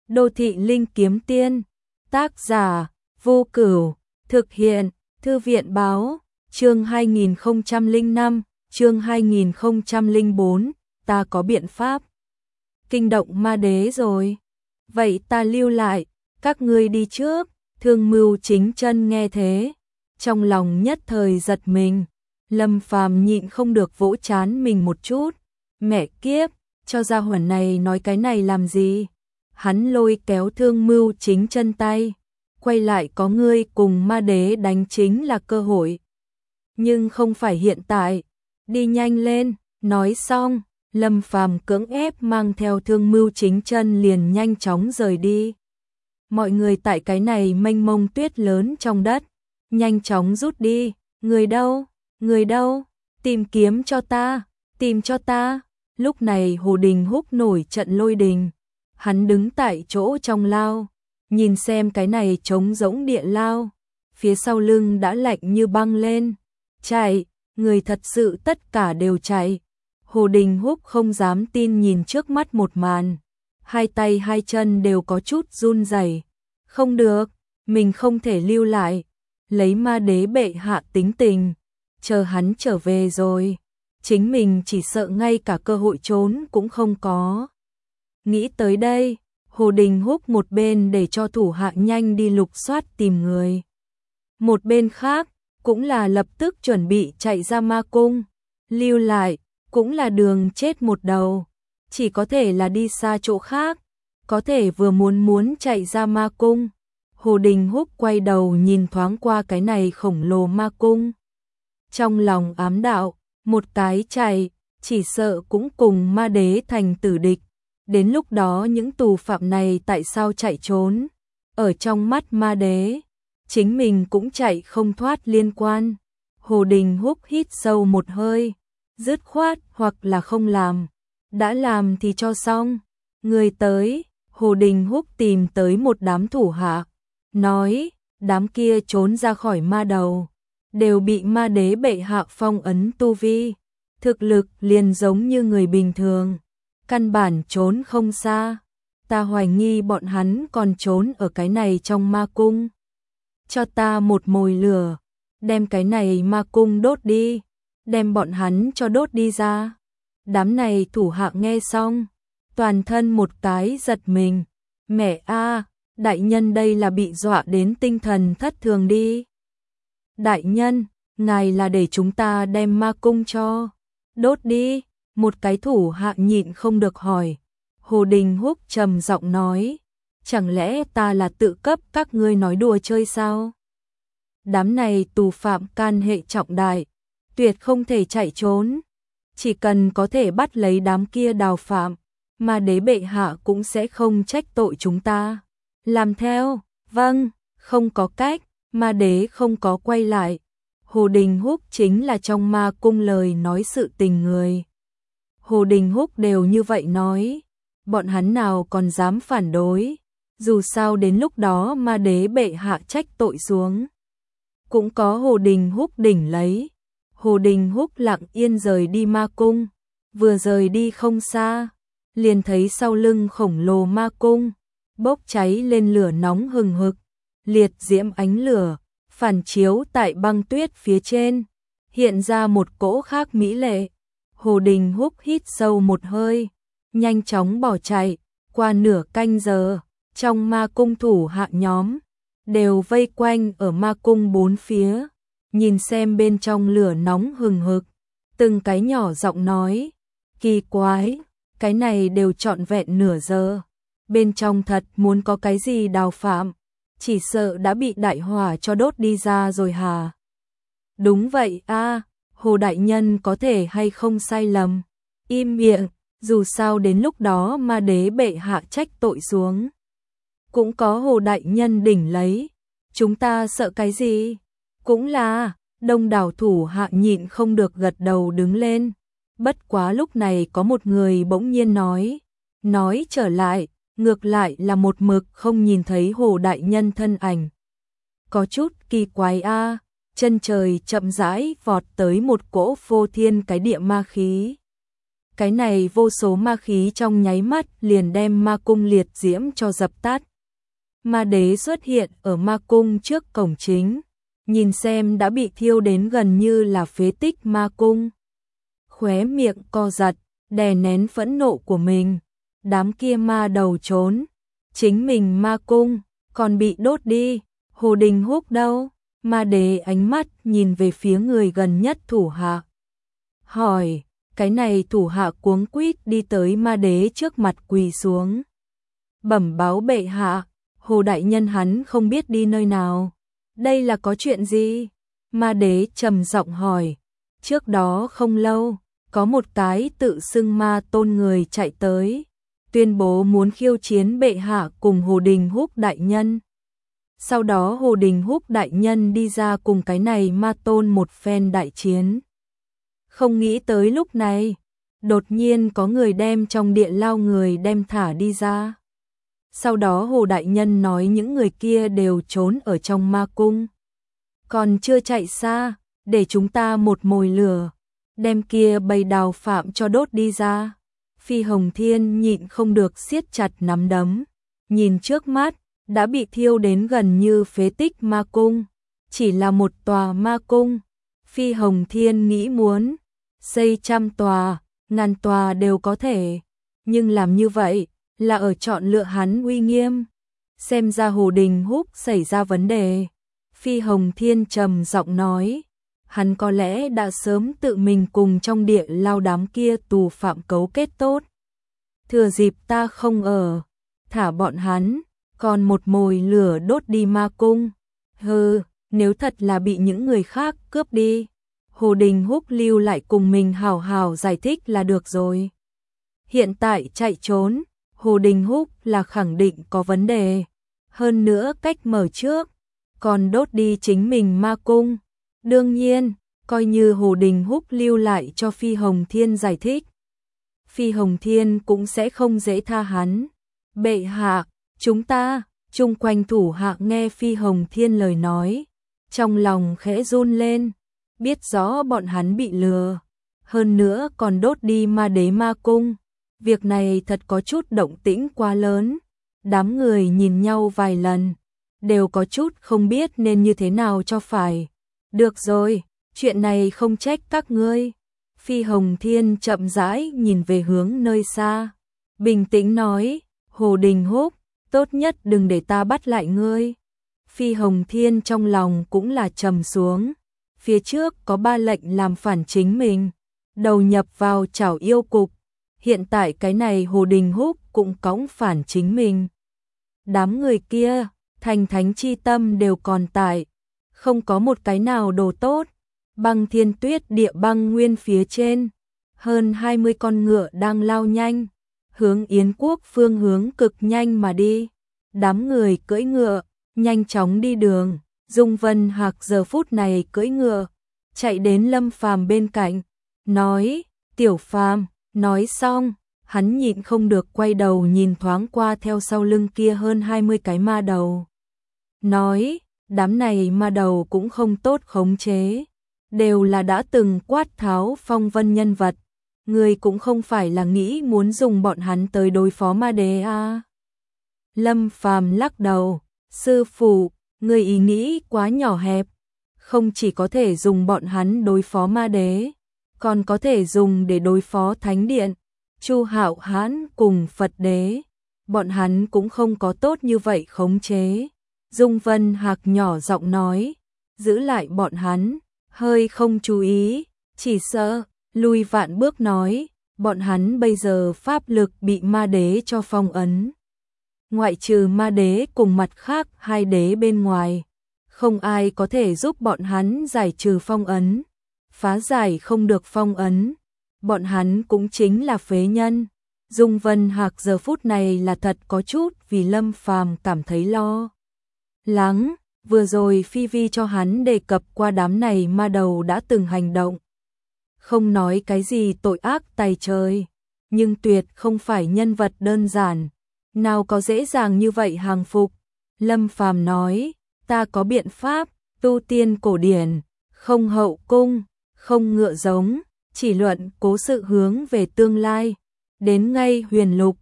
Đô thị linh kiếm tiên, tác giả, Vô Cửu, thực hiện, Thư viện báo, chương 2005, chương 2004, ta có biện pháp. Kinh động ma đế rồi. Vậy ta lưu lại, các ngươi đi trước. Thương Mưu Chính Chân nghe thế, trong lòng nhất thời giật mình. Lâm Phàm nhịn không được vỗ trán mình một chút. Mẹ kiếp, cho gia hỏa này nói cái này làm gì? Hắn lôi kéo Thương Mưu Chính Chân tay, quay lại, có ngươi cùng ma đế đánh chính là cơ hội. Nhưng không phải hiện tại, đi nhanh lên. Nói xong, Lâm Phàm cưỡng ép mang theo Thương Mưu Chính Chân liền nhanh chóng rời đi. Mọi người tại cái này mênh mông tuyết lớn trong đất, nhanh chóng rút đi. Người đâu? Người đâu? Tìm kiếm cho ta, tìm cho ta. Lúc này Hồ Đình Húc nổi trận lôi đình. Hắn đứng tại chỗ trong lao, nhìn xem cái này trống rỗng địa lao, phía sau lưng đã lạnh như băng lên. Chạy, người thật sự tất cả đều chạy. Hồ Đình Húc không dám tin nhìn trước mắt một màn, hai tay hai chân đều có chút run rẩy. Không được, mình không thể lưu lại, lấy ma đế bệ hạ tính tình, chờ hắn trở về rồi, chính mình chỉ sợ ngay cả cơ hội trốn cũng không có. Nghĩ tới đây, Hồ Đình Húc một bên để cho thủ hạ nhanh đi lục soát tìm người, một bên khác cũng là lập tức chuẩn bị chạy ra ma cung. Lưu lại cũng là đường chết một đầu, chỉ có thể là đi xa chỗ khác, có thể vừa muốn chạy ra ma cung. Hồ Đình Húc quay đầu nhìn thoáng qua cái này khổng lồ ma cung, trong lòng ám đạo, một cái chạy, chỉ sợ cũng cùng ma đế thành tử địch. Đến lúc đó những tù phạm này tại sao chạy trốn? Ở trong mắt ma đế, chính mình cũng chạy không thoát liên quan. Hồ Đình Húc hít sâu một hơi, dứt khoát hoặc là không làm, đã làm thì cho xong. Người tới, Hồ Đình Húc tìm tới một đám thủ hạ, nói, đám kia trốn ra khỏi ma đầu, đều bị ma đế bệ hạ phong ấn tu vi, thực lực liền giống như người bình thường, căn bản trốn không xa. Ta hoài nghi bọn hắn còn trốn ở cái này trong ma cung. Cho ta một mồi lửa, đem cái này ma cung đốt đi, đem bọn hắn cho đốt đi ra. Đám này thủ hạ nghe xong, toàn thân một cái giật mình. Mẹ a, đại nhân đây là bị dọa đến tinh thần thất thường đi. Đại nhân, ngài là để chúng ta đem ma cung cho đốt đi. Một cái thủ hạ nhịn không được hỏi. Hồ Đình Húc trầm giọng nói, chẳng lẽ ta là tự cấp các ngươi nói đùa chơi sao? Đám này tù phạm can hệ trọng đại, tuyệt không thể chạy trốn. Chỉ cần có thể bắt lấy đám kia đào phạm, ma đế bệ hạ cũng sẽ không trách tội chúng ta. Làm theo, vâng, không có cách, ma đế không có quay lại. Hồ Đình Húc chính là trong ma cung lời nói sự tình người. Hồ Đình Húc đều như vậy nói, bọn hắn nào còn dám phản đối. Dù sao đến lúc đó ma đế bệ hạ trách tội xuống, cũng có Hồ Đình Húc đỉnh lấy. Hồ Đình Húc lặng yên rời đi ma cung, vừa rời đi không xa, liền thấy sau lưng khổng lồ ma cung bốc cháy lên lửa nóng hừng hực, liệt diễm ánh lửa phản chiếu tại băng tuyết phía trên, hiện ra một cỗ khác mỹ lệ. Hồ Đình Húc hít sâu một hơi, nhanh chóng bỏ chạy. Qua nửa canh giờ, trong ma cung thủ hạ nhóm đều vây quanh ở ma cung bốn phía, nhìn xem bên trong lửa nóng hừng hực, từng cái nhỏ giọng nói, kỳ quái, cái này đều trọn vẹn nửa giờ, bên trong thật muốn có cái gì đào phạm, chỉ sợ đã bị đại hỏa cho đốt đi ra rồi hả? Đúng vậy a, Hồ đại nhân có thể hay không sai lầm? Im miệng, dù sao đến lúc đó ma đế bệ hạ trách tội xuống, cũng có Hồ đại nhân đỉnh lấy, chúng ta sợ cái gì? Cũng là, đông đảo thủ hạ nhịn không được gật đầu đứng lên. Bất quá lúc này có một người bỗng nhiên nói trở lại, ngược lại là một mực không nhìn thấy Hồ đại nhân thân ảnh. Có chút kỳ quái a. Chân trời chậm rãi vọt tới một cỗ phô thiên cái địa ma khí. Cái này vô số ma khí trong nháy mắt liền đem ma cung liệt diễm cho dập tắt. Ma đế xuất hiện ở ma cung trước cổng chính, nhìn xem đã bị thiêu đến gần như là phế tích ma cung. Khóe miệng co giật, đè nén phẫn nộ của mình. Đám kia ma đầu trốn, chính mình ma cung còn bị đốt đi, Hồ Đình Húc đâu? Ma đế ánh mắt nhìn về phía người gần nhất thủ hạ. Hỏi, cái này thủ hạ cuống quýt đi tới ma đế trước mặt quỳ xuống. Bẩm báo bệ hạ, Hồ đại nhân hắn không biết đi nơi nào. Đây là có chuyện gì? Ma đế trầm giọng hỏi. Trước đó không lâu, có một cái tự xưng ma tôn người chạy tới, tuyên bố muốn khiêu chiến bệ hạ cùng Hồ Đình Húc đại nhân. Sau đó Hồ Đình Húc đại nhân đi ra cùng cái này ma tôn một phen đại chiến. Không nghĩ tới lúc này, đột nhiên có người đem trong địa lao người đem thả đi ra. Sau đó Hồ đại nhân nói những người kia đều trốn ở trong ma cung. Còn chưa chạy xa, để chúng ta một mồi lửa, đem kia bầy đào phạm cho đốt đi ra. Phi Hồng Thiên nhịn không được siết chặt nắm đấm, nhìn trước mắt, đã bị thiêu đến gần như phế tích ma cung, chỉ là một tòa ma cung. Phi Hồng Thiên nghĩ muốn xây 100 tòa, 1000 tòa đều có thể, nhưng làm như vậy là ở chọn lựa hắn uy nghiêm. Xem ra Hồ Đình Húc xảy ra vấn đề. Phi Hồng Thiên trầm giọng nói, hắn có lẽ đã sớm tự mình cùng trong địa lao đám kia tù phạm cấu kết tốt. Thừa dịp ta không ở, thả bọn hắn, còn một mồi lửa đốt đi ma cung. Hừ, nếu thật là bị những người khác cướp đi, Hồ Đình Húc lưu lại cùng mình hào hào giải thích là được rồi. Hiện tại chạy trốn, Hồ Đình Húc là khẳng định có vấn đề. Hơn nữa cách mở trước, còn đốt đi chính mình ma cung. Đương nhiên, coi như Hồ Đình Húc lưu lại cho Phi Hồng Thiên giải thích, Phi Hồng Thiên cũng sẽ không dễ tha hắn. Bệ hạ, chúng ta, chung quanh thủ hạ nghe Phi Hồng Thiên lời nói, trong lòng khẽ run lên, biết rõ bọn hắn bị lừa, hơn nữa còn đốt đi ma đế ma cung. Việc này thật có chút động tĩnh quá lớn. Đám người nhìn nhau vài lần, đều có chút không biết nên như thế nào cho phải. Được rồi, chuyện này không trách các ngươi. Phi Hồng Thiên chậm rãi nhìn về hướng nơi xa, bình tĩnh nói, Hồ Đình Húc, tốt nhất đừng để ta bắt lại ngươi. Phi Hồng Thiên trong lòng cũng là trầm xuống, phía trước có 3 lệnh làm phản chính mình, đầu nhập vào chảo yêu cục, hiện tại cái này Hồ Đình Húc cũng cõng phản chính mình. Đám người kia, thành thánh chi tâm đều còn tại, không có một cái nào đồ tốt. Băng Thiên Tuyết địa băng nguyên phía trên, hơn 20 con ngựa đang lao nhanh, hướng Yến quốc phương hướng cực nhanh mà đi. Đám người cưỡi ngựa, nhanh chóng đi đường. Dung Vân Hạc giờ phút này cưỡi ngựa, chạy đến Lâm Phàm bên cạnh, nói, Tiểu Phàm. Nói xong, hắn nhịn không được quay đầu nhìn thoáng qua theo sau lưng kia hơn 20 cái ma đầu. Nói, đám này ma đầu cũng không tốt khống chế, đều là đã từng quát tháo phong vân nhân vật, người cũng không phải là nghĩ muốn dùng bọn hắn tới đối phó ma đế à. Lâm Phàm lắc đầu, sư phụ, người ý nghĩ quá nhỏ hẹp, không chỉ có thể dùng bọn hắn đối phó ma đế, còn có thể dùng để đối phó Thánh Điện, Chu Hạo Hãn cùng Phật Đế, bọn hắn cũng không có tốt như vậy khống chế. Dung Vân Hạc nhỏ giọng nói, giữ lại bọn hắn, hơi không chú ý, chỉ sợ, lùi vạn bước nói, bọn hắn bây giờ pháp lực bị ma đế cho phong ấn. Ngoại trừ ma đế cùng mặt khác 2 đế bên ngoài, không ai có thể giúp bọn hắn giải trừ phong ấn. Phá giải không được phong ấn, bọn hắn cũng chính là phế nhân. Dung Vân Hạc giờ phút này là thật có chút vì Lâm Phàm cảm thấy lo lắng. Vừa rồi Phi Vi cho hắn đề cập qua đám này ma đầu đã từng hành động, không nói cái gì tội ác tày trời, nhưng tuyệt không phải nhân vật đơn giản, nào có dễ dàng như vậy hàng phục. Lâm Phàm nói, ta có biện pháp, tu tiên cổ điển, không hậu cung, không ngựa giống, chỉ luận cố sự hướng về tương lai. Đến ngay huyền lục,